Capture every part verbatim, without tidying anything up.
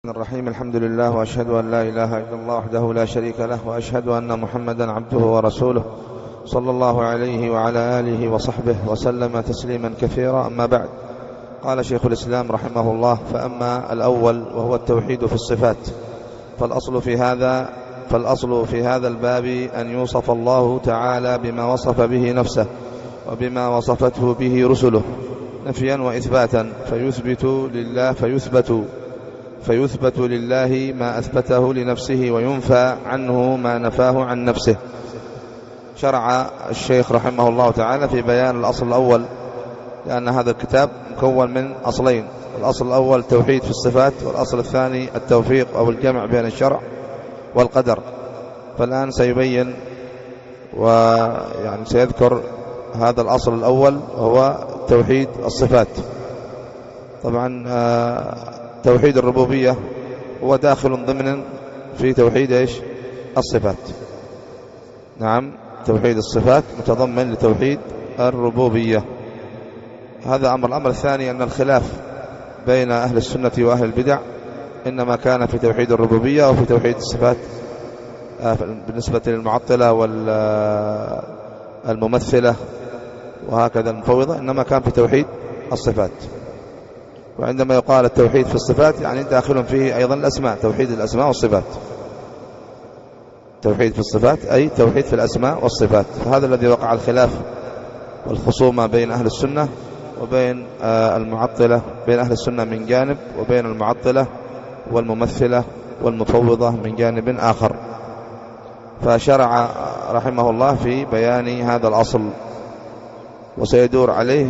الرحيم. الحمد لله، وأشهد أن لا إله إلا الله وحده لا شريك له، وأشهد أن محمدا عبده ورسوله صلى الله عليه وعلى آله وصحبه وسلم تسليما كثيرا. أما بعد، قال شيخ الإسلام رحمه الله: فأما الأول وهو التوحيد في الصفات، فالأصل في هذا فالأصل في هذا الباب أن يوصف الله تعالى بما وصف به نفسه وبما وصفته به رسله نفيا وإثباتا، فيثبت لله فيثبت فيثبت لله ما أثبته لنفسه، وينفى عنه ما نفاه عن نفسه. شرع الشيخ رحمه الله تعالى في بيان الأصل الأول، لأن هذا الكتاب مكون من أصلين: الأصل الأول التوحيد في الصفات، والأصل الثاني التوفيق أو الجمع بين الشرع والقدر. فالآن سيبين ويعني سيذكر هذا الأصل الأول وهو توحيد الصفات. طبعا توحيد الربوبية هو داخل ضمن في توحيد إيش؟ الصفات. نعم، توحيد الصفات متضمن لتوحيد الربوبية. هذا أمر. الأمر الثاني أن الخلاف بين أهل السنة وأهل البدع إنما كان في توحيد الربوبية وفي توحيد الصفات بالنسبة للمعطلة والممثلة وهكذا المفوضة، إنما كان في توحيد الصفات. وعندما يقال التوحيد في الصفات يعني داخل فيه أيضا الأسماء، توحيد الأسماء والصفات. توحيد في الصفات أي توحيد في الأسماء والصفات. فهذا الذي وقع الخلاف والخصومة بين أهل السنة وبين المعطلة، بين أهل السنة من جانب، وبين المعطلة والممثلة والمفوضة من جانب آخر. فشرع رحمه الله في بيان هذا الأصل، وسيدور عليه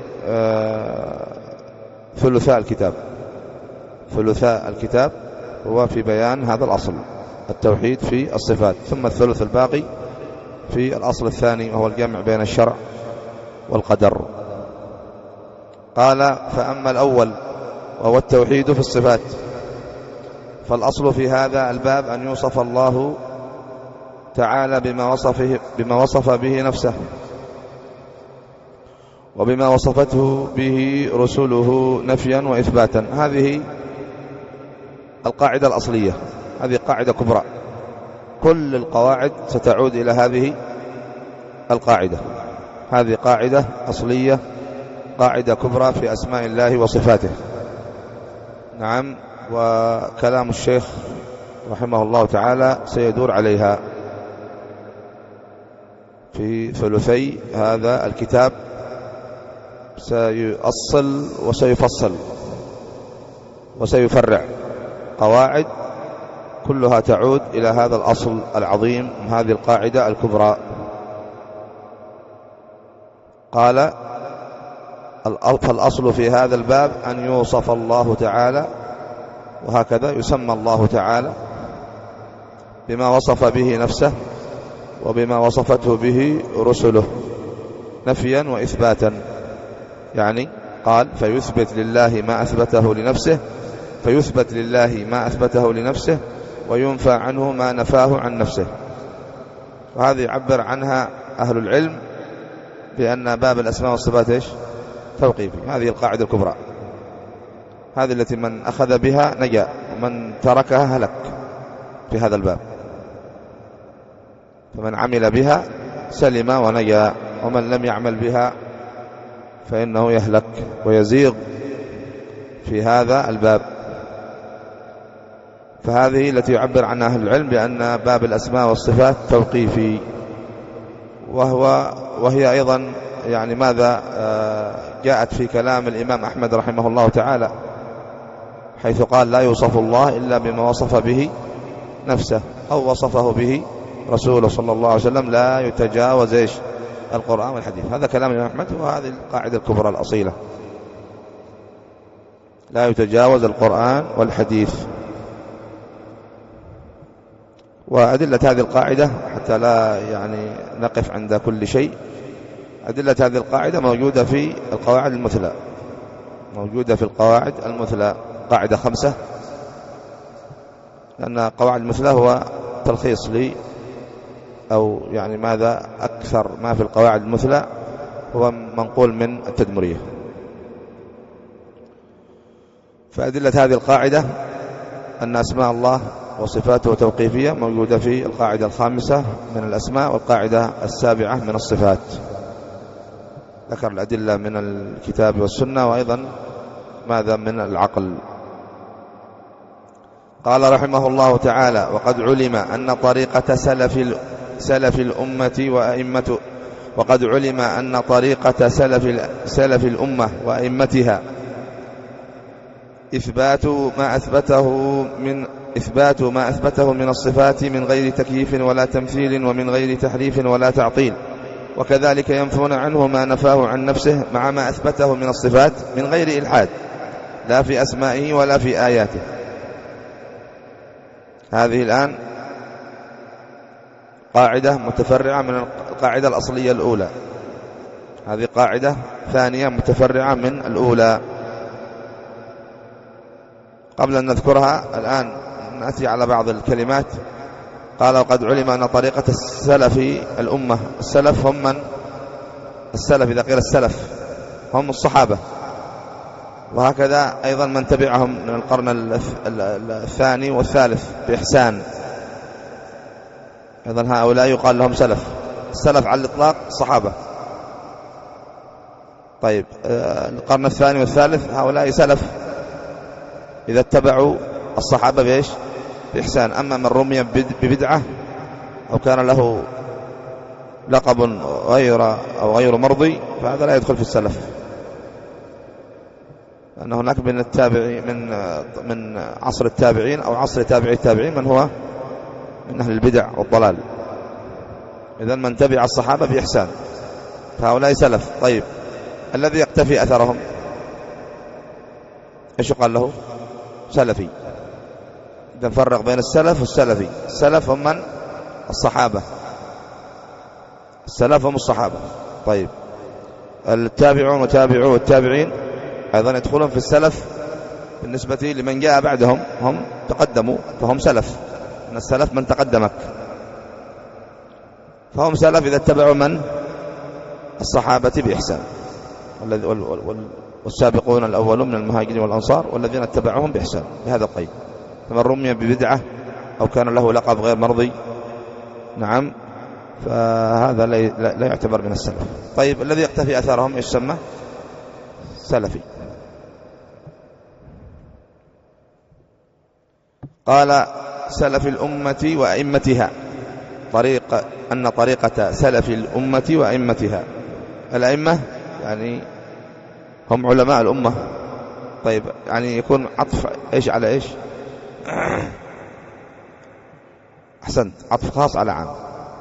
ثلثاء الكتاب. ثلثاء الكتاب هو في بيان هذا الأصل، التوحيد في الصفات، ثم الثلث الباقي في الأصل الثاني وهو الجمع بين الشرع والقدر. قال: فأما الأول وهو التوحيد في الصفات، فالأصل في هذا الباب أن يوصف الله تعالى بما وصفه بما وصف به نفسه وبما وصفته به رسله نفيا وإثباتا. هذه القاعدة الأصلية، هذه قاعدة كبرى. كل القواعد ستعود إلى هذه القاعدة. هذه قاعدة أصلية، قاعدة كبرى في أسماء الله وصفاته. نعم، وكلام الشيخ رحمه الله تعالى سيدور عليها في ثلثي هذا الكتاب. سيؤصل وسيفصل وسيفرع قواعد كلها تعود إلى هذا الأصل العظيم، هذه القاعدة الكبرى. قال: فالأصل في هذا الباب أن يوصف الله تعالى، وهكذا يسمى الله تعالى، بما وصف به نفسه وبما وصفته به رسله نفيا وإثباتا. يعني قال: فيثبت لله ما أثبته لنفسه فيثبت لله ما أثبته لنفسه وينفى عنه ما نفاه عن نفسه. وهذه يعبر عنها أهل العلم بأن باب الأسماء والصفات إيش؟ توقيفي. هذه القاعدة الكبرى، هذه التي من أخذ بها نجا ومن تركها هلك في هذا الباب. فمن عمل بها سلم ونجا، ومن لم يعمل بها فإنه يهلك ويزيغ في هذا الباب. فهذه التي يعبر عنها أهل العلم بأن باب الأسماء والصفات توقيفي. وهو وهي أيضا يعني ماذا جاءت في كلام الإمام أحمد رحمه الله تعالى، حيث قال: لا يوصف الله إلا بما وصف به نفسه أو وصفه به رسوله صلى الله عليه وسلم، لا يتجاوز إيش؟ القرآن والحديث. هذا كلام الإمام أحمد، وهذه القاعدة الكبرى الأصيلة: لا يتجاوز القرآن والحديث. وأدلة هذه القاعدة حتى لا يعني نقف عند كل شيء، أدلة هذه القاعدة موجودة في القواعد المثلى، موجودة في القواعد المثلى. قاعدة خمسة، لأن قواعد المثلى هو تلخيص لي أو يعني ماذا أكثر ما في القواعد المثلى هو منقول من التدمرية. فأدلة هذه القاعدة أن أسماء الله وصفاته توقيفية موجودة في القاعدة الخامسة من الأسماء والقاعدة السابعة من الصفات. ذكر الأدلة من الكتاب والسنة وأيضا ماذا من العقل. قال رحمه الله تعالى: وقد علم أن طريقة سلف سلف الأمة وأئمة وقد علم أن طريقة سلف سلف الأمة وأئمتها إثبات ما أثبته من إثبات ما أثبته من الصفات من غير تكييف ولا تمثيل ومن غير تحريف ولا تعطيل، وكذلك ينفون عنه ما نفاه عن نفسه مع ما أثبته من الصفات من غير إلحاد لا في أسمائه ولا في آياته. هذه الآن قاعدة متفرعة من القاعدة الأصلية الأولى، هذه قاعدة ثانية متفرعة من الأولى. قبل أن نذكرها الآن نأتي على بعض الكلمات. قال: وقد علم أن طريقة السلف الأمة، السلف هم من؟ السلف إذا قيل السلف هم الصحابة، وهكذا أيضا من تبعهم من القرن الثاني والثالث بإحسان، أيضا هؤلاء يقال لهم سلف. السلف على الإطلاق الصحابة. طيب القرن الثاني والثالث هؤلاء سلف إذا اتبعوا الصحابة بإيش؟ بإحسان. أما من رمي ببدعة أو كان له لقب غير أو غير مرضي فهذا لا يدخل في السلف، لأن هناك من التابعين من من عصر التابعين أو عصر تابعي التابعين من هو من أهل البدع والضلال. إذن من تبع الصحابة بإحسان فهؤلاء سلف. طيب الذي يقتفي أثرهم إيش يقال له؟ سلفي. إذا نفرق بين السلف والسلفي. السلف هم من؟ الصحابة. السلف هم الصحابة. طيب التابعون وتابعوا والتابعين أيضا يدخلون في السلف بالنسبة لمن جاء بعدهم، هم تقدموا فهم سلف. أن السلف من تقدمك، فهم سلف إذا اتبعوا من؟ الصحابة بإحسان، والسابقون الأولون من المهاجرين والأنصار والذين اتبعوهم بإحسان بهذا القيد. فمن رمي ببدعة أو كان له لقب غير مرضي نعم فهذا لا يعتبر من السلف. طيب الذي يقتفي أثارهم يسمى سلفي. قال: سلف الأمة وأئمتها. طريق أن طريقة سلف الأمة وأئمتها. الأئمة يعني هم علماء الأمة. طيب يعني يكون عطف إيش على إيش؟ أحسنت، عطف خاص على عام.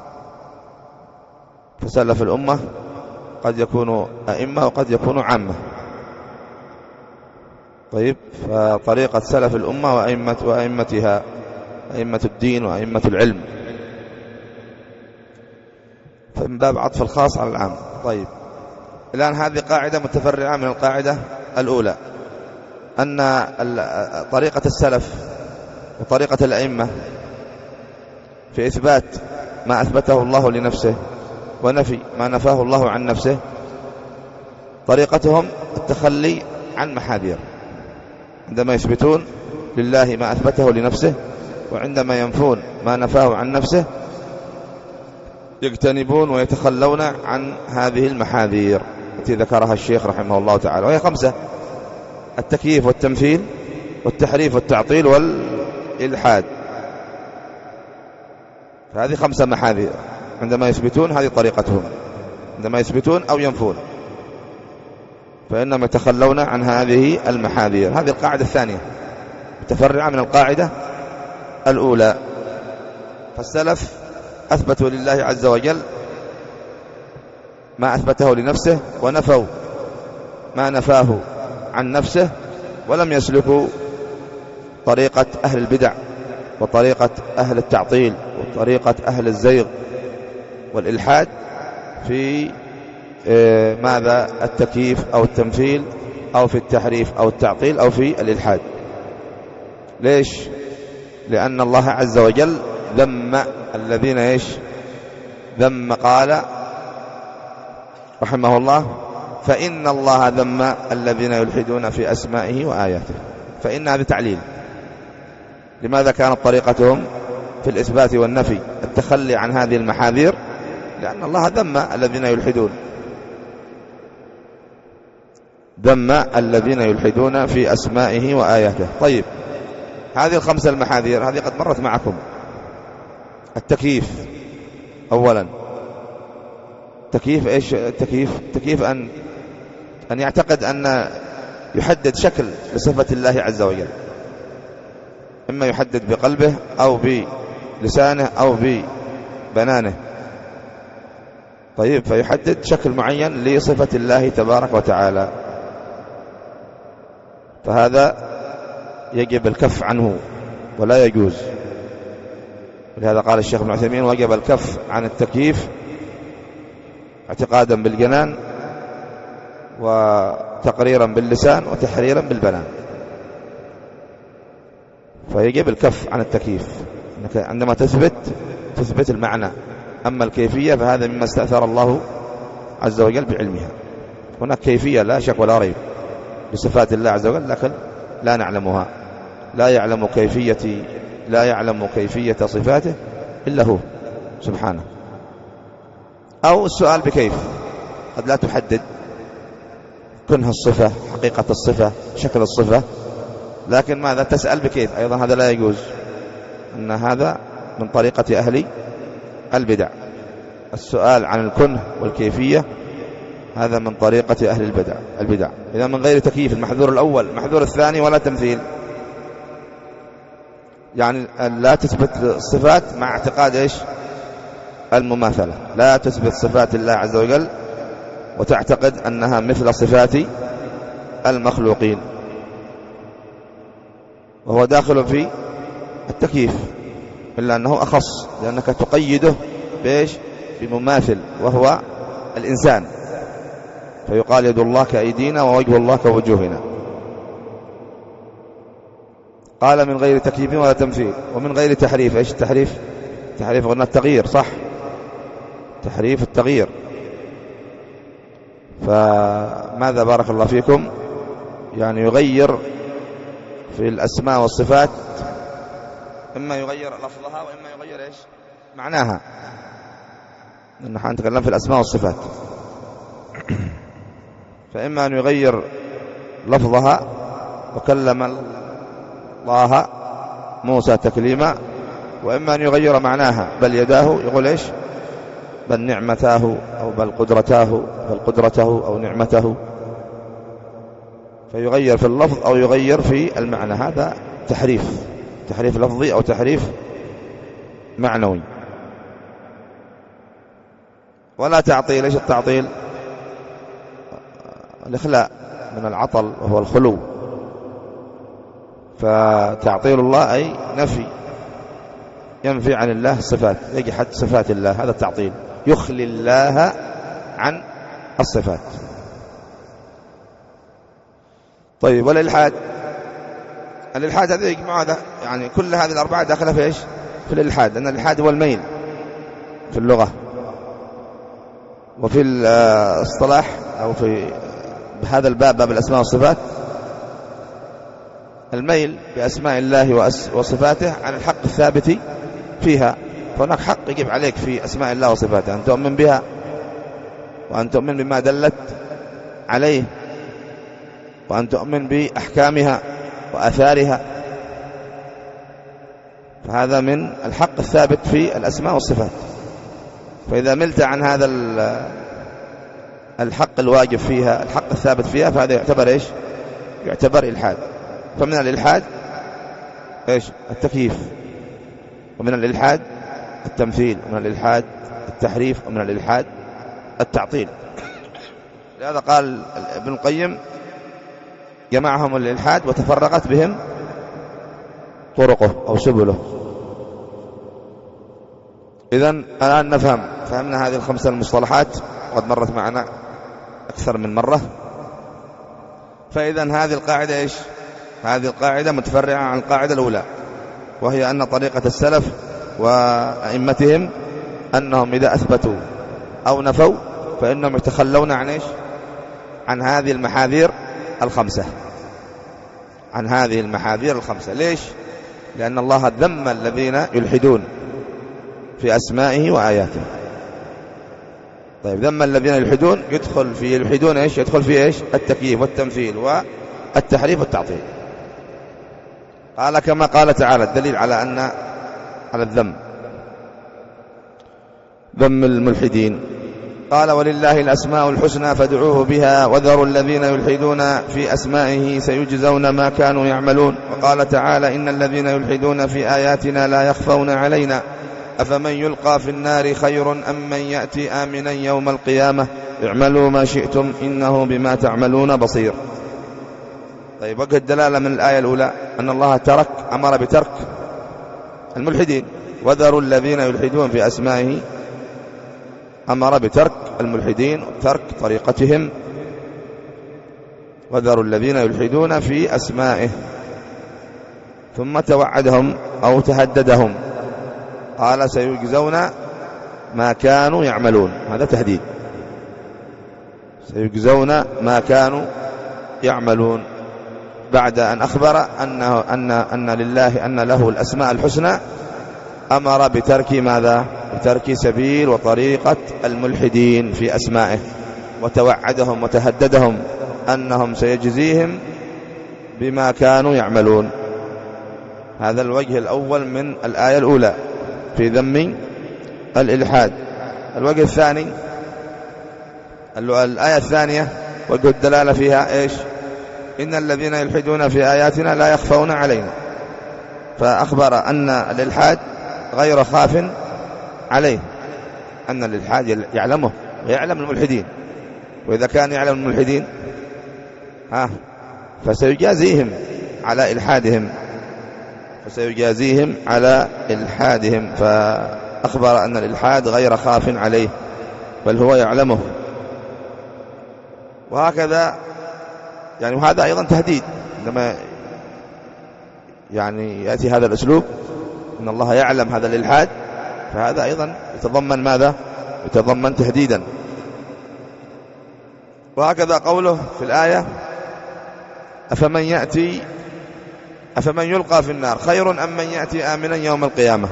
فسلف الأمة قد يكونوا أئمة وقد يكونوا عامة. طيب فطريقة سلف الأمة وأئمة وأئمتها، أئمة الدين وأئمة العلم، فمن باب عطف الخاص على العام. طيب الآن هذه قاعدة متفرعة من القاعدة الأولى، أن طريقة السلف وطريقة الأئمة في إثبات ما أثبته الله لنفسه ونفي ما نفاه الله عن نفسه، طريقتهم التخلي عن محاذير. عندما يثبتون لله ما أثبته لنفسه وعندما ينفون ما نفاه عن نفسه يجتنبون ويتخلون عن هذه المحاذير التي ذكرها الشيخ رحمه الله تعالى، وهي خمسة: التكييف والتمثيل والتحريف والتعطيل والإلحاد. فهذه خمسة محاذير عندما يثبتون، هذه طريقتهم عندما يثبتون أو ينفون فإنهم يتخلون عن هذه المحاذير. هذه القاعدة الثانية متفرعة من القاعدة الأولى. فالسلف أثبتوا لله عز وجل ما أثبته لنفسه ونفوا ما نفاه عن نفسه، ولم يسلكوا طريقة أهل البدع وطريقة أهل التعطيل وطريقة أهل الزيغ والإلحاد في ماذا؟ التكييف أو التمثيل أو في التحريف أو التعطيل أو في الإلحاد. ليش؟ لأن الله عز وجل ذم الذين إيش؟ ذم قال رحمه الله: فإن الله ذم الذين يلحدون في أسمائه وآياته. فإن هذا تعليل، لماذا كانت طريقتهم في الإثبات والنفي التخلي عن هذه المحاذير؟ لأن الله ذم الذين يلحدون ذم الذين يلحدون في أسمائه وآياته. طيب، هذه الخمسة المحاذير هذه قد مرت معكم. التكييف أولا، تكييف إيش؟ التكييف تكييف أن أن يعتقد أن يحدد شكل لصفة الله عز وجل، إما يحدد بقلبه أو بلسانه أو ببنانه. طيب، فيحدد شكل معين لصفة الله تبارك وتعالى، فهذا يجب الكف عنه ولا يجوز. ولهذا قال الشيخ ابن عثيمين: وجب الكف عن التكييف اعتقادا بالجنان وتقريرا باللسان وتحريرا بالبنان. فيجب الكف عن التكييف، عندما تثبت تثبت المعنى، أما الكيفية فهذا مما استأثر الله عز وجل بعلمها. هناك كيفية لا شك ولا ريب بصفات الله عز وجل، لكن لا نعلمها، لا يعلم كيفية لا يعلم كيفية صفاته إلا هو سبحانه. أو السؤال بكيف، قد لا تحدد كنه الصفة، حقيقة الصفة، شكل الصفة، لكن ماذا؟ تسأل بكيف. أيضا هذا لا يجوز، أن هذا من طريقة أهل البدع. السؤال عن الكنه والكيفية هذا من طريقة أهل البدع البدع إذا من غير تكييف. المحذور الأول. المحذور الثاني: ولا تمثيل، يعني لا تثبت الصفات مع اعتقاد إيش؟ المماثلة. لا تثبت صفات الله عز وجل وتعتقد أنها مثل صفات المخلوقين، وهو داخل في التكييف، إلا أنه أخص، لأنك تقيده بإيش؟ بمماثل وهو الإنسان، فيقال يد الله كأيدينا ووجه الله كوجوهنا. قال: من غير تكييف ولا تمثيل، ومن غير تحريف. إيش التحريف؟ تحريف قلنا التغيير، صح؟ تحريف التغيير. فماذا بارك الله فيكم؟ يعني يغير في الأسماء والصفات، إما يغير لفظها وإما يغير إيش؟ معناها. نحن نتكلم في الأسماء والصفات، فإما أن يغير لفظها، وكلم الله موسى تكليما، وإما أن يغير معناها، بل يداه، يقول إيش؟ بل نعمتاه، أو بل قدرتاه، بل قدرته أو نعمته، فيغير في اللفظ أو يغير في المعنى. هذا تحريف، تحريف لفظي أو تحريف معنوي. ولا تعطيل. إيش التعطيل؟ الإخلاء من العطل وهو الخلو. فتعطيل الله أي نفي، ينفي عن الله الصفات، يجحد صفات الله، هذا التعطيل، يخلي الله عن الصفات. طيب، والإلحاد. الإلحاد هذا يجمع هذا، يعني كل هذه الأربعة داخلة في إيش؟ في الإلحاد، لأن الإلحاد هو الميل في اللغة، وفي الاصطلاح أو في هذا الباب، باب الأسماء والصفات، الميل بأسماء الله وصفاته عن الحق الثابت فيها. فهناك حق يجب عليك في أسماء الله وصفاته، أن تؤمن بها، وأن تؤمن بما دلت عليه، وأن تؤمن بأحكامها وآثارها. فهذا من الحق الثابت في الأسماء والصفات. فإذا ملت عن هذا الحق الواجب فيها، الحق الثابت فيها، فهذا يعتبر إيش؟ يعتبر إلحاد. فمن الإلحاد إيش؟ التكييف، ومن الإلحاد التمثيل، ومن الإلحاد التحريف، ومن الإلحاد التعطيل. لهذا قال ابن القيم: جمعهم الإلحاد وتفرقت بهم طرقه أو سبله. إذن الآن نفهم، فهمنا هذه الخمسة المصطلحات، قد مرت معنا أكثر من مرة. فإذن هذه القاعدة إيش؟ هذه القاعدة متفرعة عن القاعدة الأولى، وهي أن طريقة السلف وأئمتهم أنهم إذا أثبتوا أو نفوا فإنهم يتخلون عن إيش؟ عن هذه المحاذير الخمسة، عن هذه المحاذير الخمسة. ليش؟ لأن الله ذم الذين يلحدون في أسمائه وآياته. طيب ذم الذين يلحدون يدخل في يلحدون إيش؟ يدخل في إيش؟ التكييف والتمثيل والتحريف والتعطيل. قال كما قال تعالى، الدليل على أن على الذم، ذم الملحدين. قال ولله الأسماء الحسنى فادعوه بها وذروا الذين يلحدون في أسمائه سيجزون ما كانوا يعملون. وقال تعالى إن الذين يلحدون في آياتنا لا يخفون علينا أفمن يلقى في النار خير أم من يأتي آمنا يوم القيامة اعملوا ما شئتم إنه بما تعملون بصير. طيب وجه الدلالة من الآية الأولى أن الله ترك أمر بترك الملحدين، وذروا الذين يلحدون في أسمائه، أمر بترك الملحدين وترك طريقتهم. وذروا الذين يلحدون في أسمائه، ثم توعدهم أو تهددهم، قال سيجزون ما كانوا يعملون، هذا تهديد، سيجزون ما كانوا يعملون، بعد أن أخبر أنه أن أن لله أن له الأسماء الحسنى أمر بترك ماذا؟ بترك سبيل وطريقة الملحدين في أسمائه، وتوعدهم وتهددهم أنهم سيجزيهم بما كانوا يعملون. هذا الوجه الأول من الآية الأولى في ذم الإلحاد. الوجه الثاني، الآية الثانية وجه الدلالة فيها إيش؟ إن الذين يلحدون في آياتنا لا يخفون علينا، فأخبر أن الإلحاد غير خاف عليه، أن الإلحاد يعلمه ويعلم الملحدين، وإذا كان يعلم الملحدين ها فسيجازيهم على إلحادهم فسيجازيهم على إلحادهم فأخبر أن الإلحاد غير خاف عليه بل هو يعلمه. وهكذا يعني، وهذا أيضا تهديد، عندما يعني يأتي هذا الأسلوب إن الله يعلم هذا الإلحاد، فهذا أيضا يتضمن ماذا؟ يتضمن تهديدا. وهكذا قوله في الآية أفمن يأتي أفمن يلقى في النار خير أم من يأتي آمنا يوم القيامة.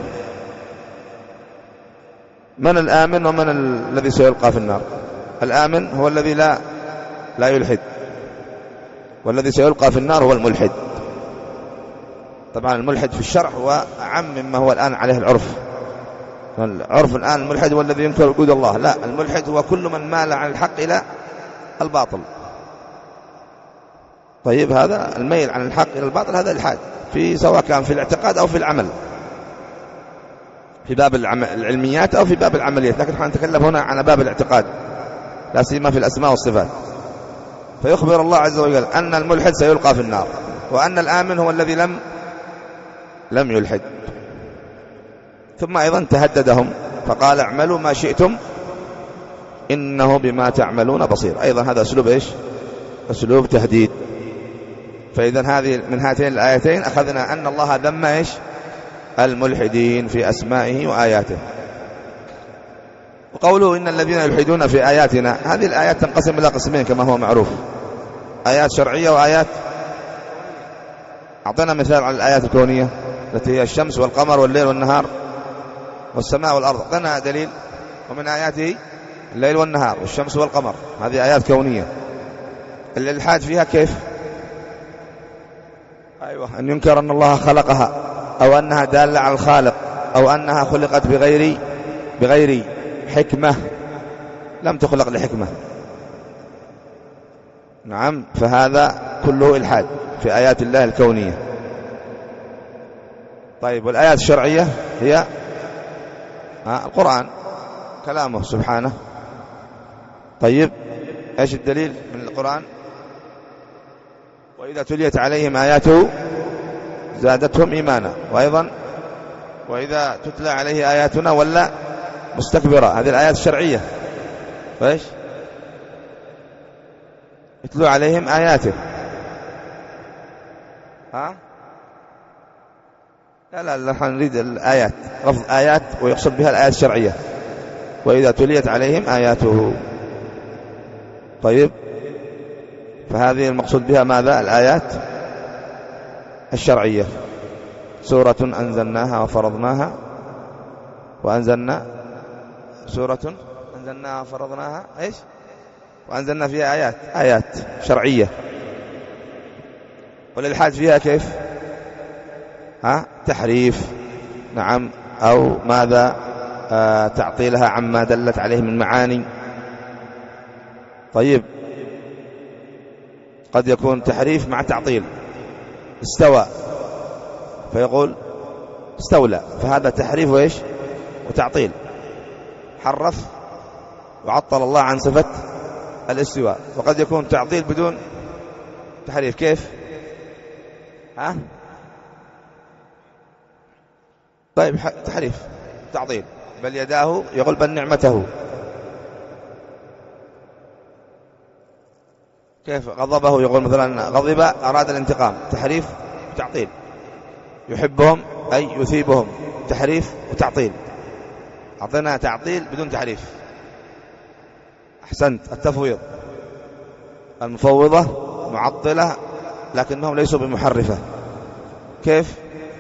من الآمن ومن الذي سيلقى في النار؟ الآمن هو الذي لا لا يلحد، والذي سيلقى في النار هو الملحد. طبعا الملحد في الشرع هو أعم مما هو الآن عليه العرف. العرف الآن الملحد هو الذي ينكر وجود الله، لا، الملحد هو كل من مال عن الحق إلى الباطل. طيب هذا الميل عن الحق إلى الباطل هذا الإلحاد، في سواء كان في الاعتقاد أو في العمل، في باب العلميات أو في باب العمليات، لكن نحن نتكلم هنا عن باب الاعتقاد لا سيما في الأسماء والصفات. فيخبر الله عز وجل أن الملحد سيلقى في النار، وأن الآمن هو الذي لم لم يلحد. ثم أيضا تهددهم فقال اعملوا ما شئتم إنه بما تعملون بصير. أيضا هذا أسلوب إيش؟ أسلوب تهديد. فإذا هذه من هاتين الآيتين أخذنا أن الله ذم إيش؟ الملحدين في أسمائه وآياته. وقوله إن الذين يلحدون في آياتنا، هذه الآيات تنقسم إلى قسمين كما هو معروف، آيات شرعية وآيات. أعطينا مثال على الآيات الكونية التي هي الشمس والقمر والليل والنهار والسماء والأرض، أعطينا دليل. ومن آياته الليل والنهار والشمس والقمر، هذه آيات كونية. الإلحاد فيها كيف؟ أيوة، أن ينكر أن الله خلقها، أو أنها دالة على الخالق، أو أنها خلقت بغير بغير حكمة، لم تخلق لحكمة. نعم، فهذا كله إلحاد في آيات الله الكونية. طيب والآيات الشرعية هي القرآن كلامه سبحانه. طيب ايش الدليل من القرآن؟ وإذا تليت عليهم آياته زادتهم إيمانا، وأيضا وإذا تتلى عليه آياتنا ولا مستكبرة، هذه الآيات الشرعية. فايش؟ يتلو عليهم آياته. ها؟ لا لا لا، نريد الآيات، لفظ آيات ويقصد بها الآيات الشرعية. وإذا تليت عليهم آياته. طيب، فهذه المقصود بها ماذا؟ الآيات الشرعية. سورة أنزلناها وفرضناها وأنزلنا سورة أنزلناها وفرضناها إيش وأنزلنا فيها آيات آيات شرعية. والإلحاد فيها كيف؟ ها تحريف نعم أو ماذا آه تعطيلها عما دلت عليه من معاني. طيب قد يكون تحريف مع تعطيل. استوى فيقول استولى، فهذا تحريف وإيش وتعطيل. حرف وعطل الله عن صفة الاستواء. وقد يكون تعطيل بدون تحريف. كيف؟ ها طيب تحريف تعطيل. بل يداه يقول بل نعمته. كيف؟ غضبه يقول مثلا غضب أراد الانتقام. تحريف وتعطيل. يحبهم أي يثيبهم. تحريف وتعطيل. أعطينا تعطيل بدون تحريف. أحسنت. التفويض. المفوضة معطلة لكنهم ليسوا بمحرفة. كيف؟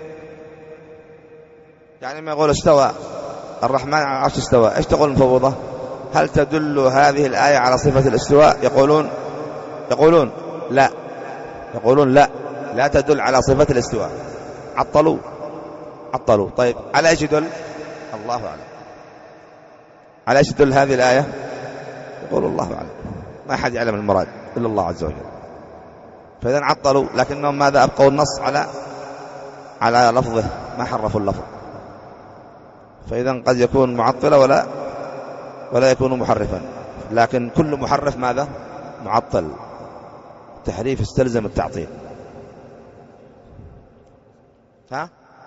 يعني ما يقول استوى الرحمن على العرش استوى. ايش تقول المفوضة؟ هل تدل هذه الآية على صفة الاستواء؟ يقولون يقولون لا يقولون لا لا تدل على صفة الاستواء. عطلوا عطلوا. طيب على ايش يدل؟ الله أعلم. على ايش تدل هذه الآية؟ يقول الله أعلم. ما أحد يعلم المراد إلا الله عز وجل. فإذا عطلوا لكنهم ماذا؟ أبقوا النص على على لفظه ما حرفوا اللفظ. فإذا قد يكون معطلا ولا ولا يكون محرفا. لكن كل محرف ماذا؟ معطل. تحريف استلزم التعطيل. ها؟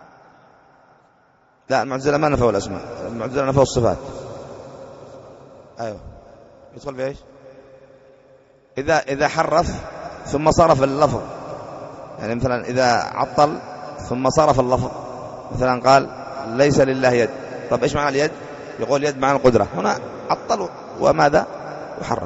لا المعتزلة ما نفوا الأسماء. المعتزلة نفوا الصفات. أيوه يدخل بإيش؟ إذا إذا حرف ثم صرف اللفظ. يعني مثلا إذا عطل ثم صرف اللفظ. مثلا قال ليس لله يد. طب إيش معنى اليد؟ يقول يد معنى القدرة. هنا عطل وماذا؟ وحرف.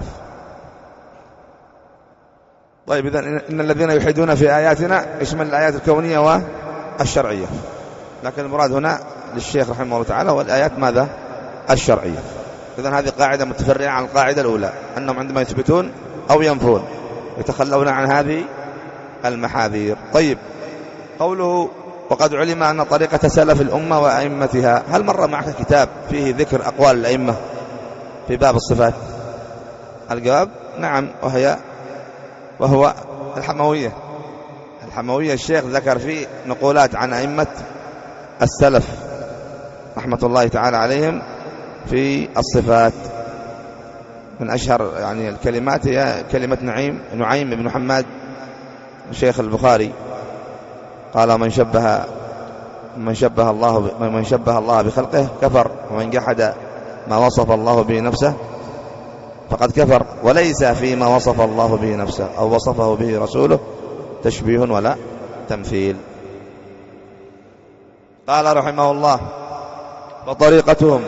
طيب إذن إن الذين يلحدون في آياتنا يشمل الآيات الكونية والشرعية. لكن المراد هنا للشيخ رحمه الله تعالى والآيات ماذا؟ الشرعية. إذن هذه قاعدة متفرعة عن القاعدة الأولى أنهم عندما يثبتون أو ينفون يتخلون عن هذه المحاذير. طيب قوله وقد علم أن طريقة سلف الأمة وأئمتها. هل مر معك كتاب فيه ذكر أقوال الأئمة في باب الصفات؟ الجواب نعم. وهي وهو الحموية. الحموية الشيخ ذكر فيه نقولات عن أئمة السلف رحمة الله تعالى عليهم في الصفات. من أشهر يعني الكلمات هي كلمة نعيم نعيم بن محمد شيخ البخاري. قال من شبه من شبه الله من شبه الله بخلقه كفر ومن جحد ما وصف الله به نفسه فقد كفر وليس فيما وصف الله به نفسه أو وصفه به رسوله تشبيه ولا تمثيل. قال رحمه الله وطريقتهم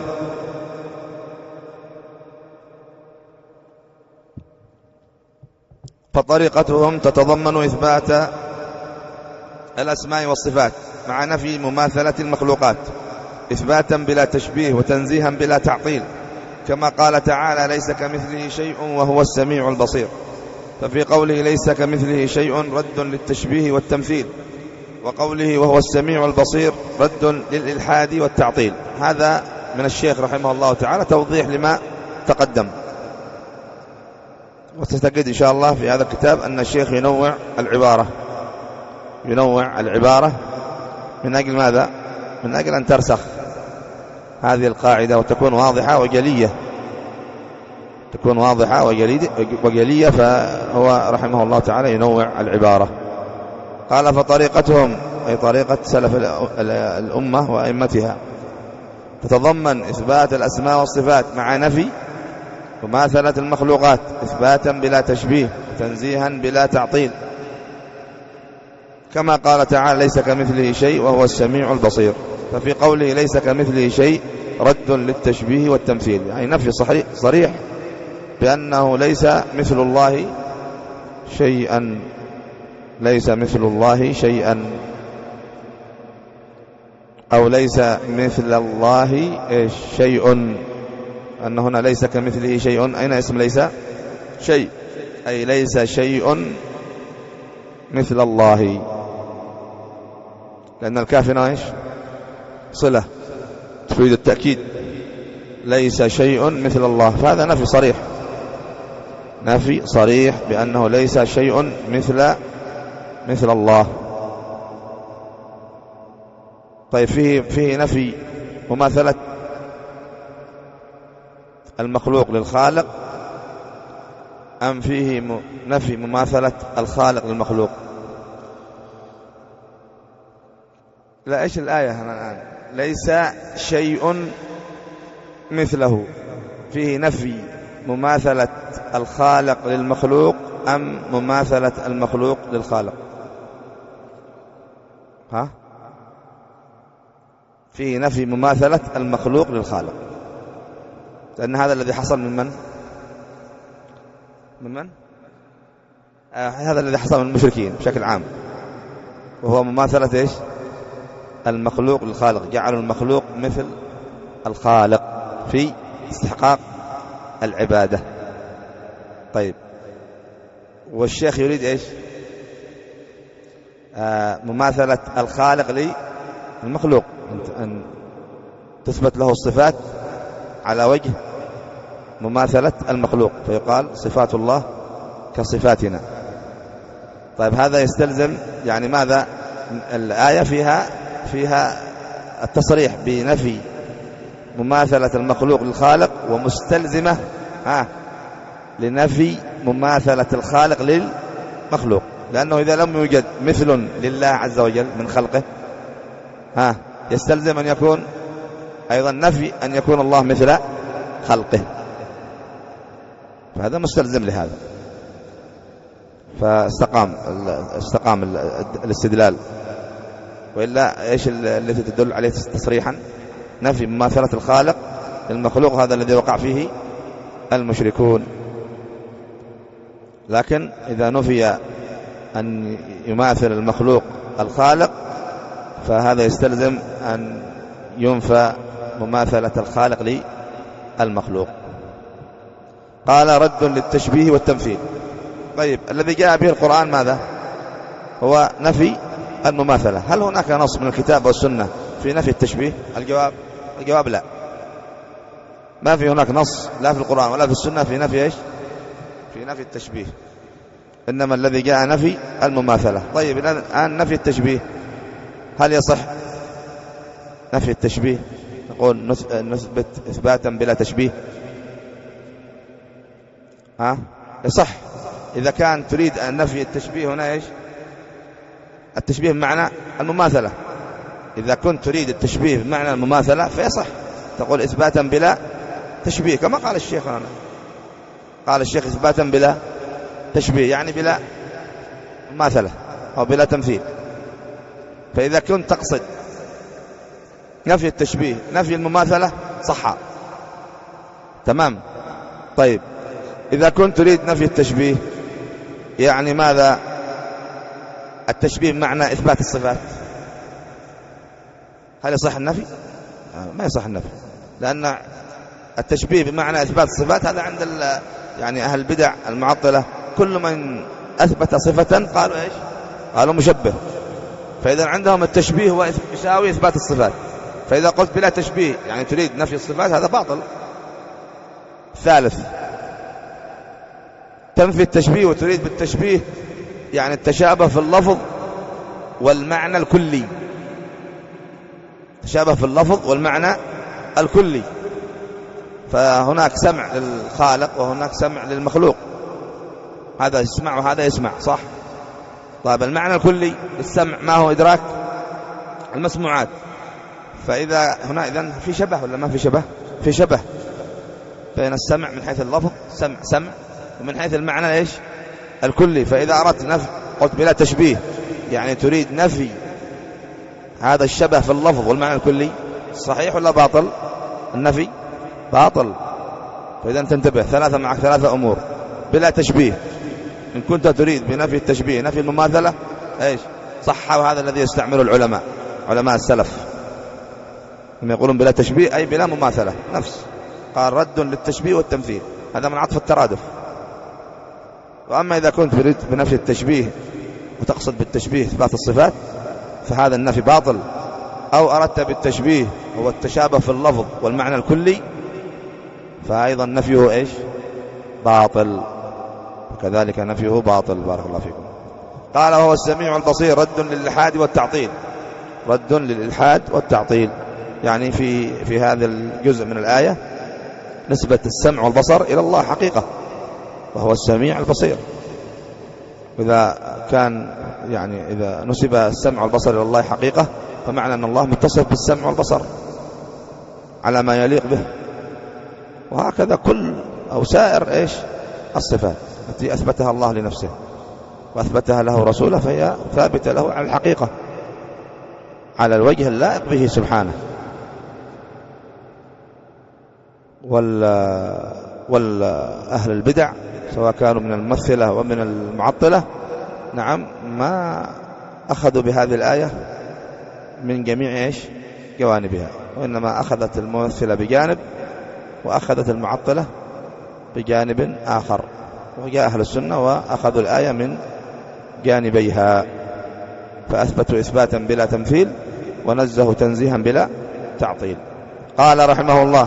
فطريقتهم تتضمن إثبات الأسماء والصفات مع نفي مماثلة المخلوقات إثباتا بلا تشبيه وتنزيها بلا تعطيل. كما قال تعالى ليس كمثله شيء وهو السميع البصير. ففي قوله ليس كمثله شيء رد للتشبيه والتمثيل. وقوله وهو السميع البصير رد للإلحاد والتعطيل. هذا من الشيخ رحمه الله تعالى توضيح لما تقدم. وتستجد إن شاء الله في هذا الكتاب أن الشيخ ينوع العبارة ينوع العبارة من أجل ماذا؟ من أجل أن ترسخ هذه القاعدة وتكون واضحة وجلية تكون واضحة وجلية. فهو رحمه الله تعالى ينوع العبارة. قال فطريقتهم أي طريقة سلف الأمة وأئمتها تتضمن إثبات الأسماء والصفات مع نفي مماثلة المخلوقات إثباتا بلا تشبيه تنزيها بلا تعطيل. كما قال تعالى ليس كمثله شيء وهو السميع البصير. ففي قوله ليس كمثله شيء رد للتشبيه والتمثيل يعني نفي صريح بأنه ليس مثل الله شيئا ليس مثل الله شيئا. أو ليس مثل الله شيء، أن هنا ليس كمثله شيء. أين اسم ليس؟ شيء، أي ليس شيء مثل الله، لأن الكاف هنا إيش؟ صلة تفيد التأكيد، ليس شيء مثل الله، فهذا نفي صريح، نفي صريح بأنه ليس شيء مثل مثل الله. طيب فيه فيه نفي مماثلة المخلوق للخالق، أم فيه نفي مماثلة الخالق للمخلوق؟ لا، إيش الآية هنا الآن؟ ليس شيء مثله، فيه نفي مماثلة الخالق للمخلوق أم مماثلة المخلوق للخالق؟ ها؟ فيه نفي مماثلة المخلوق للخالق، لأن هذا الذي حصل من من؟ من من؟ آه هذا الذي حصل من المشركين بشكل عام، وهو مماثلة إيش؟ المخلوق للخالق، جعلوا المخلوق مثل الخالق في استحقاق العبادة. طيب، والشيخ يريد إيش؟ آه مماثلة الخالق للمخلوق، أن تثبت له الصفات على وجه مماثلة المخلوق، فيقال صفات الله كصفاتنا. طيب، هذا يستلزم يعني ماذا؟ الآية فيها فيها التصريح بنفي مماثلة المخلوق للخالق، ومستلزمة ها لنفي مماثلة الخالق للمخلوق، لأنه إذا لم يوجد مثل لله عز وجل من خلقه ها يستلزم أن يكون أيضا نفي أن يكون الله مثل خلقه، فهذا مستلزم لهذا، فاستقام استقام الاستدلال. وإلا إيش التي تدل عليه تصريحا؟ نفي مماثلة الخالق للمخلوق، هذا الذي وقع فيه المشركون. لكن إذا نفي أن يماثل المخلوق الخالق، فهذا يستلزم أن ينفى مماثلة الخالق للمخلوق. قال: رد للتشبيه والتمثيل. طيب، الذي جاء به القرآن ماذا؟ هو نفي المماثلة. هل هناك نص من الكتاب والسنة في نفي التشبيه؟ الجواب الجواب لا، ما في هناك نص لا في القرآن ولا في السنة في نفي إيش؟ في نفي التشبيه، إنما الذي جاء نفي المماثلة. طيب، الآن نفي التشبيه هل يصح نفي التشبيه؟ نقول نثبت إثباتا بلا تشبيه، ها يصح إذا كان تريد أن نفي التشبيه هنا إيش؟ التشبيه بمعنى المماثلة. إذا كنت تريد التشبيه بمعنى المماثلة فيصح تقول إثباتا بلا تشبيه، كما قال الشيخ هنا، قال الشيخ إثباتا بلا تشبيه يعني بلا مماثلة أو بلا تمثيل. فإذا كنت تقصد نفي التشبيه نفي المماثلة صح، تمام. طيب، إذا كنت تريد نفي التشبيه يعني ماذا؟ التشبيه بمعنى إثبات الصفات، هل يصح النفي؟ ما يصح النفي، لأن التشبيه بمعنى إثبات الصفات هذا عند يعني أهل البدع المعطلة، كل من أثبت صفة قالوا إيش؟ قالوا مشبه. فإذا عندهم التشبيه هو يساوي إثبات الصفات، فإذا قلت بلا تشبيه يعني تريد نفي الصفات، هذا باطل. ثالث، تنفي التشبيه وتريد بالتشبيه يعني التشابه في اللفظ والمعنى الكلي، تشابه في اللفظ والمعنى الكلي، فهناك سمع للخالق وهناك سمع للمخلوق، هذا يسمع وهذا يسمع، صح؟ طيب، المعنى الكلي للسمع ما هو؟ إدراك المسموعات. فإذا هنا إذن في شبه ولا ما في شبه؟ في شبه بين السمع من حيث اللفظ سمع سمع، ومن حيث المعنى إيش؟ الكلي. فإذا أردت نفي قلت بلا تشبيه يعني تريد نفي هذا الشبه في اللفظ والمعنى الكلي، صحيح ولا باطل؟ النفي باطل. فإذا تنتبه، ثلاثة معك ثلاثة أمور. بلا تشبيه إن كنت تريد بنفي التشبيه نفي المماثلة إيش؟ صح، وهذا الذي يستعمله العلماء علماء السلف. لما يقولون بلا تشبيه أي بلا مماثلة نفس، قال رد للتشبيه والتمثيل، هذا من عطف الترادف. وأما إذا كنت تريد بنفي التشبيه وتقصد بالتشبيه إثبات الصفات فهذا النفي باطل، أو أردت بالتشبيه هو التشابه في اللفظ والمعنى الكلي فأيضا نفيه إيش؟ باطل، وكذلك نفيه باطل. بارك الله فيكم. قال وهو السميع البصير رد للإلحاد والتعطيل، رد للإلحاد والتعطيل، يعني في في هذا الجزء من الآية نسبة السمع والبصر إلى الله حقيقة، وهو السميع البصير. إذا كان يعني إذا نسب السمع والبصر إلى الله حقيقة فمعنى أن الله متصف بالسمع والبصر على ما يليق به. وهكذا كل أو سائر إيش الصفات التي أثبتها الله لنفسه وأثبتها له رسوله فهي ثابتة له على الحقيقة على الوجه اللائق به سبحانه. وال والأهل البدع سواء كانوا من الممثلة ومن المعطلة نعم ما أخذوا بهذه الآية من جميع إيش جوانبها، وإنما أخذت الممثلة بجانب وأخذت المعطلة بجانب آخر، وجاء أهل السنة وأخذوا الآية من جانبيها فأثبتوا إثباتا بلا تمثيل ونزهوا تنزيها بلا تعطيل. قال رحمه الله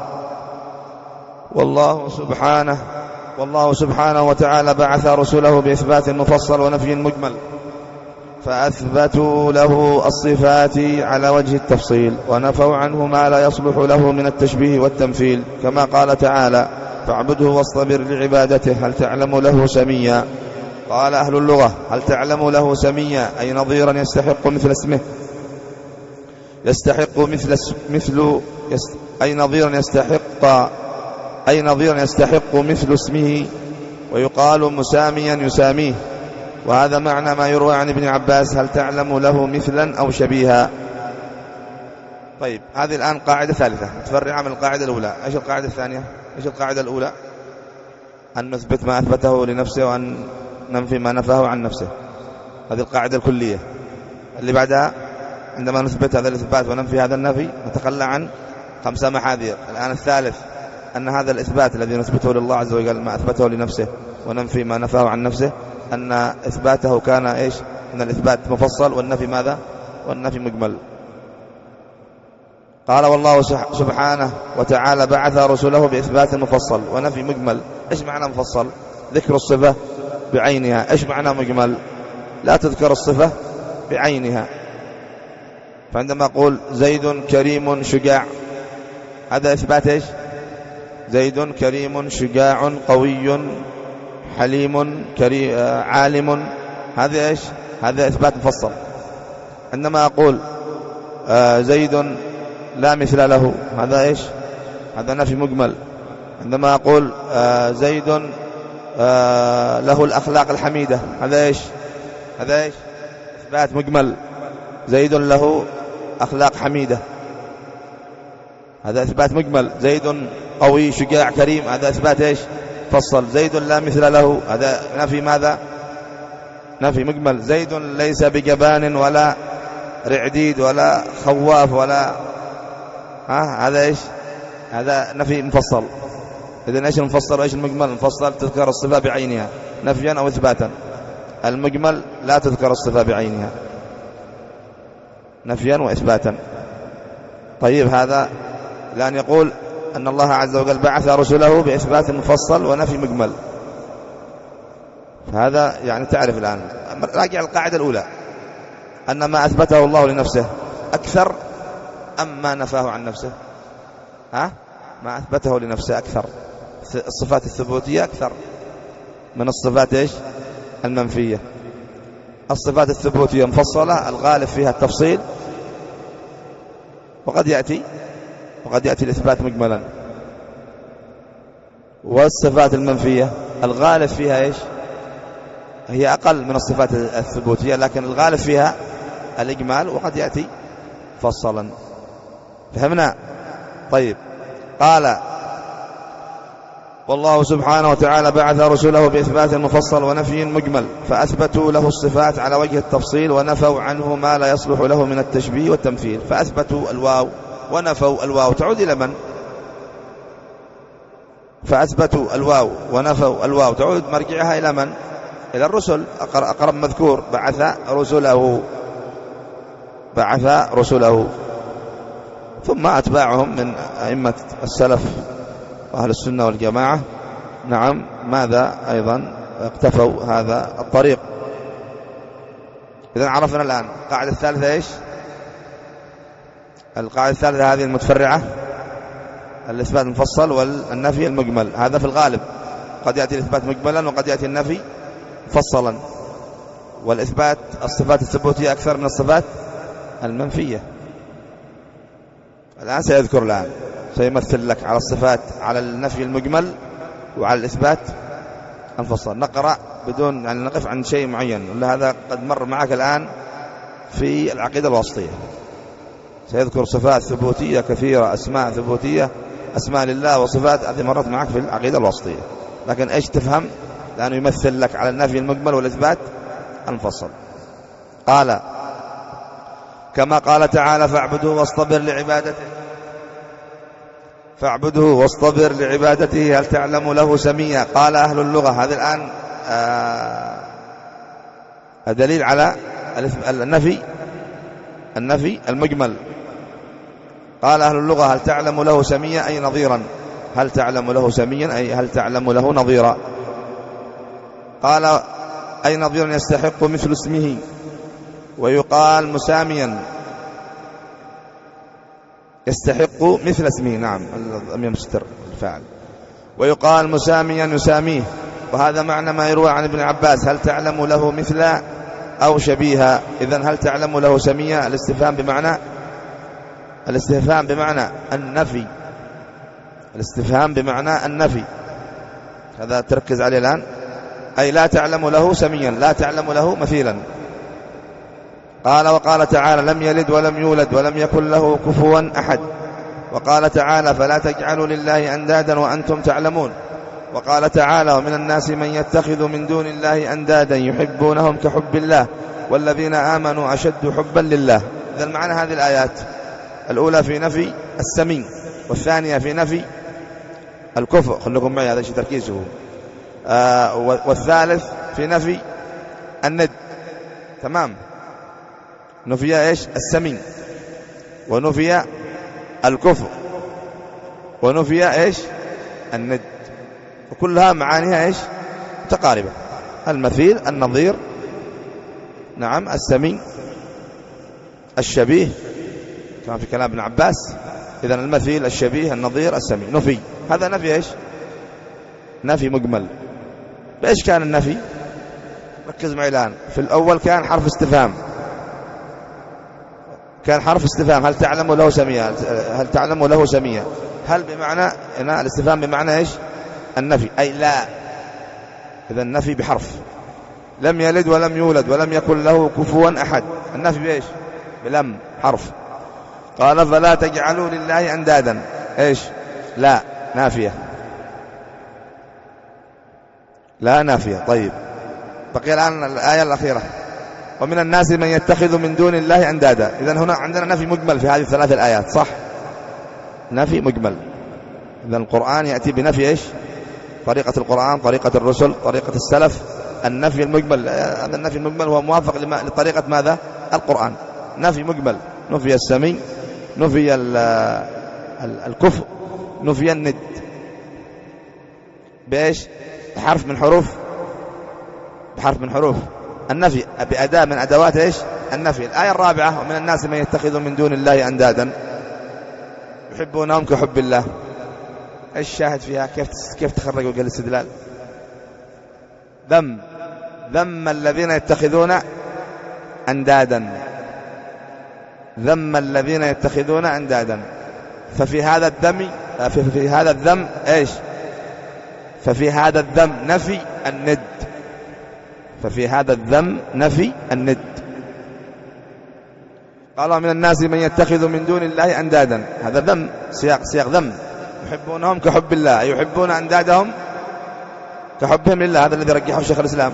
والله سبحانه والله سبحانه وتعالى بعث رسله بإثبات مفصل ونفي مجمل، فأثبتوا له الصفات على وجه التفصيل ونفوا عنه ما لا يصلح له من التشبيه والتمثيل، كما قال تعالى فاعبده واصطبر لعبادته هل تعلم له سميا. قال أهل اللغة هل تعلم له سميا أي نظيرا يستحق مثل اسمه، يستحق مثل مثل يست أي نظيرا يستحق أي نظيرا يستحق مثل اسمه، ويقال مساميا يساميه، وهذا معنى ما يروى عن ابن عباس هل تعلم له مثلا أو شبيها. طيب هذه الآن قاعدة ثالثة متفرعة من القاعدة الأولى. إيش القاعدة الثانية؟ إيش القاعدة الأولى؟ أن نثبت ما أثبته لنفسه وأن ننفي ما نفاه عن نفسه، هذه القاعدة الكلية. اللي بعدها عندما نثبت هذا الإثبات وننفي هذا النفي نتخلى عن خمسة محاذير. الآن الثالث أن هذا الإثبات الذي نثبته لله عز وجل ما أثبته لنفسه وننفي ما نفاه عن نفسه أن إثباته كان إيش؟ أن الإثبات مفصل والنفي ماذا؟ والنفي مجمل. قال والله سبحانه وتعالى بعث رسله بإثبات مفصل ونفي مجمل. إيش معنى مفصل؟ ذكر الصفة بعينها. إيش معنى مجمل؟ لا تذكر الصفة بعينها. فعندما أقول زيد كريم شجاع هذا إثبات إيش؟ زيد كريم شجاع قوي حليم كريم عالم، هذا إيش؟ هذا إثبات مفصل. عندما أقول زيد لا مثل له هذا إيش؟ هذا نفي مجمل. عندما أقول زيد له الأخلاق الحميدة هذا إيش؟ هذا إيش؟ إثبات مجمل. زيد له أخلاق حميدة هذا إثبات مجمل. زيد قوي شجاع كريم هذا إثبات إيش؟ فصل. زيد لا مثل له هذا نفي ماذا؟ نفي مجمل. زيد ليس بجبان ولا رعديد ولا خواف ولا ها هذا إيش؟ هذا نفي مفصل. إذن إيش المفصل وإيش المجمل؟ المفصل تذكر الصفة بعينها نفيا أو إثباتا، المجمل لا تذكر الصفة بعينها نفيا وإثباتا. طيب هذا لأن يقول أن الله عز وجل بعث رسله بإثبات مفصل ونفي مجمل، فهذا يعني تعرف الآن راجع القاعدة الأولى أن ما أثبته الله لنفسه أكثر أم ما نفاه عن نفسه؟ ها؟ ما أثبته لنفسه أكثر، الصفات الثبوتية أكثر من الصفات إيش؟ المنفية. الصفات الثبوتية مفصلة الغالب فيها التفصيل، وقد يأتي وقد يأتي الإثبات مجملا. والصفات المنفية الغالب فيها إيش؟ هي أقل من الصفات الثبوتية لكن الغالب فيها الإجمال، وقد يأتي فصلا. فهمنا؟ طيب قال والله سبحانه وتعالى بعث رسله بإثبات مفصل ونفي مجمل، فأثبتوا له الصفات على وجه التفصيل ونفوا عنه ما لا يصلح له من التشبيه والتمثيل. فأثبتوا الواو ونفوا الواو تعود إلى من؟ فأثبتوا الواو ونفوا الواو تعود مرجعها إلى من؟ إلى الرسل. أقرب مذكور بعث رسله، بعث رسله. ثم أتباعهم من أئمة السلف وأهل السنة والجماعة، نعم، ماذا أيضا اقتفوا هذا الطريق. إذن عرفنا الآن القاعدة الثالثة إيش؟ القاعدة الثالثة هذه المتفرعة، الإثبات المفصل والنفي المجمل. هذا في الغالب قد يأتي الإثبات مجملا وقد يأتي النفي مفصلا. والإثبات الصفات الثبوتية أكثر من الصفات المنفية. الآن سيذكر الآن سيمثل لك على الصفات، على النفي المجمل وعلى الإثبات المفصل. نقرأ بدون يعني نقف عن شيء معين، ولا هذا قد مر معك الآن في العقيدة الواسطية. سيذكر صفات ثبوتية كثيرة، أسماء ثبوتية، أسماء لله وصفات، هذه مرت معك في العقيدة الواسطية. لكن إيش تفهم؟ لأنه يمثل لك على النفي المجمل والإثبات المفصل. قال كما قال تعالى فاعبده واصطبر لعبادته، فاعبده واصطبر لعبادته هل تعلم له سميا. قال أهل اللغة، هذا الآن آه دليل على النفي، النفي المجمل. قال أهل اللغة هل تعلم له سميا أي نظيرا، هل تعلم له سميا أي هل تعلم له نظيرا. قال أي نظيرا يستحق مثل اسمه، ويقال مساميا يستحق مثل اسمه، نعم الضمير مستتر الفاعل، ويقال مساميا يساميه. وهذا معنى ما يروى عن ابن عباس هل تعلم له مثل أو شبيها. إذن هل تعلم له سميا، الاستفهام بمعنى الاستفهام بمعنى النفي، الاستفهام بمعنى النفي، هذا تركز عليه الآن. أي لا تعلم له سميا، لا تعلم له مثيلا. قال وقال تعالى لم يلد ولم يولد ولم يكن له كفوا أحد. وقال تعالى فلا تجعلوا لله أندادا وأنتم تعلمون. وقال تعالى ومن الناس من يتخذ من دون الله أندادا يحبونهم كحب الله والذين آمنوا أشد حبا لله. إذا معنى هذه الآيات الأولى في نفي السمي، والثانية في نفي الكفر، خلكم معي هذا شيء تركيزه، آه والثالث في نفي الند. تمام، نفي ايش؟ السمي، ونفي الكفر، ونفي ايش؟ الند. وكلها معانيها ايش؟ متقاربة، المثيل، النظير، نعم، السمي، الشبيه كما في كلام ابن عباس. إذن المثيل، الشبيه، النظير، السمي، نفي. هذا نفي ايش؟ نفي مجمل. بإيش كان النفي؟ ركز معي الآن. في الأول كان حرف استفهام، كان حرف استفهام هل تعلم له سميا، هل تعلم له سميا. هل بمعنى هنا الاستفهام بمعنى ايش؟ النفي، أي لا. إذا النفي بحرف. لم يلد ولم يولد ولم يكن له كفوا أحد، النفي بإيش؟ بلم، حرف. قال فلا تجعلوا لله أندادا، ايش؟ لا نافية، لا نافية. طيب بقي الآن الآية الأخيرة ومن الناس من يتخذ من دون الله أندادا. إذن هنا عندنا نفي مجمل في هذه الثلاث الآيات، صح؟ نفي مجمل. إذن القرآن يأتي بنفي إيش؟ طريقة القرآن، طريقة الرسل، طريقة السلف، النفي المجمل. هذا النفي المجمل هو موافق لطريقة ماذا؟ القرآن. نفي مجمل، نفي السمي، نفي الكفر، نفي الند. بإيش؟ بحرف من حروف، بحرف من حروف النفي، بأداة من أدوات إيش؟ النفي. الآية الرابعة ومن الناس من يتخذ من دون الله أندادا يحبونهم كحب الله. إيش الشاهد فيها؟ كيف كيف تخرج وقال الاستدلال؟ ذم ذم الذين يتخذون أندادا، ذم الذين يتخذون أندادا. ففي هذا الذم في, في هذا الذم إيش؟ ففي هذا الذم نفي الند، ففي هذا الذم نفي الند. قال من الناس من يتخذ من دون الله أندادا، هذا ذم، سياق سياق ذم. يحبونهم كحب الله، يحبون أندادهم كحبهم لله. هذا الذي رجحه شيخ الإسلام.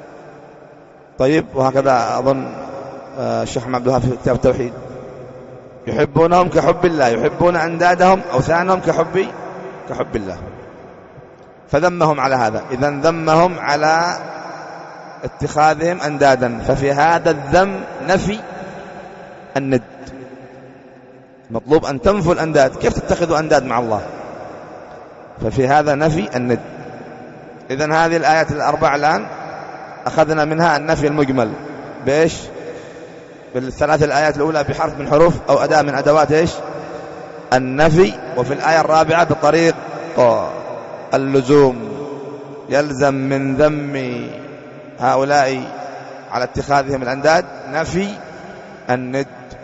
طيب وهكذا أظن الشيخ محمد عبد الوهاب في كتاب التوحيد. يحبونهم كحب الله، يحبون أندادهم أوثانهم كحب كحب الله، فذمهم على هذا. إذن ذمهم على اتخاذهم أندادا، ففي هذا الذم نفي الند. مطلوب أن تنفوا الأنداد، كيف تتخذوا أنداد مع الله؟ ففي هذا نفي الند. إذن هذه الآيات الأربع الآن أخذنا منها النفي المجمل بإيش؟ بالثلاث الآيات الأولى بحرف من حروف أو أداة من أدوات إيش؟ النفي. وفي الآية الرابعة بطريق اللزوم، يلزم من ذم هؤلاء على اتخاذهم الأنداد نفي الند.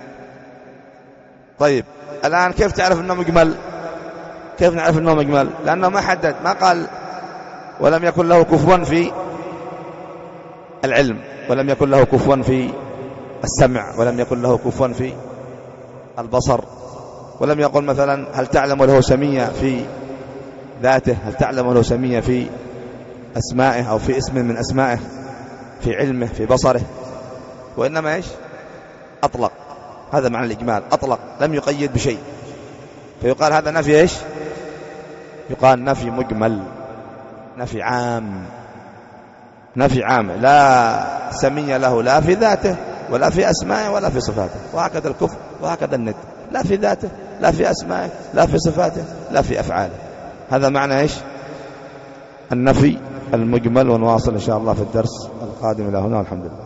طيب الآن كيف تعرف أنه مجمل؟ كيف نعرف أنه مجمل؟ لأنه ما حدد، ما قال ولم يكن له كفوا في العلم، ولم يكن له كفوا في السمع، ولم يكن له كفوا في البصر، ولم يقل مثلا هل تعلم له سمية في ذاته، هل تعلم له سمية في أسمائه أو في اسم من أسمائه، في علمه، في بصره، وإنما إيش؟ أطلق. هذا معنى الإجمال، أطلق لم يقيد بشيء، فيقال هذا نفي إيش؟ يقال نفي مجمل، نفي عام، نفي عام لا سمية له لا في ذاته ولا في أسمائه ولا في صفاته. وهكذا الكفر وهكذا الند، لا في ذاته لا في أسمائه لا في صفاته لا في أفعاله. هذا معنى إيش؟ النفي المجمل. ونواصل إن شاء الله في الدرس القادم. إلى هنا والحمد لله.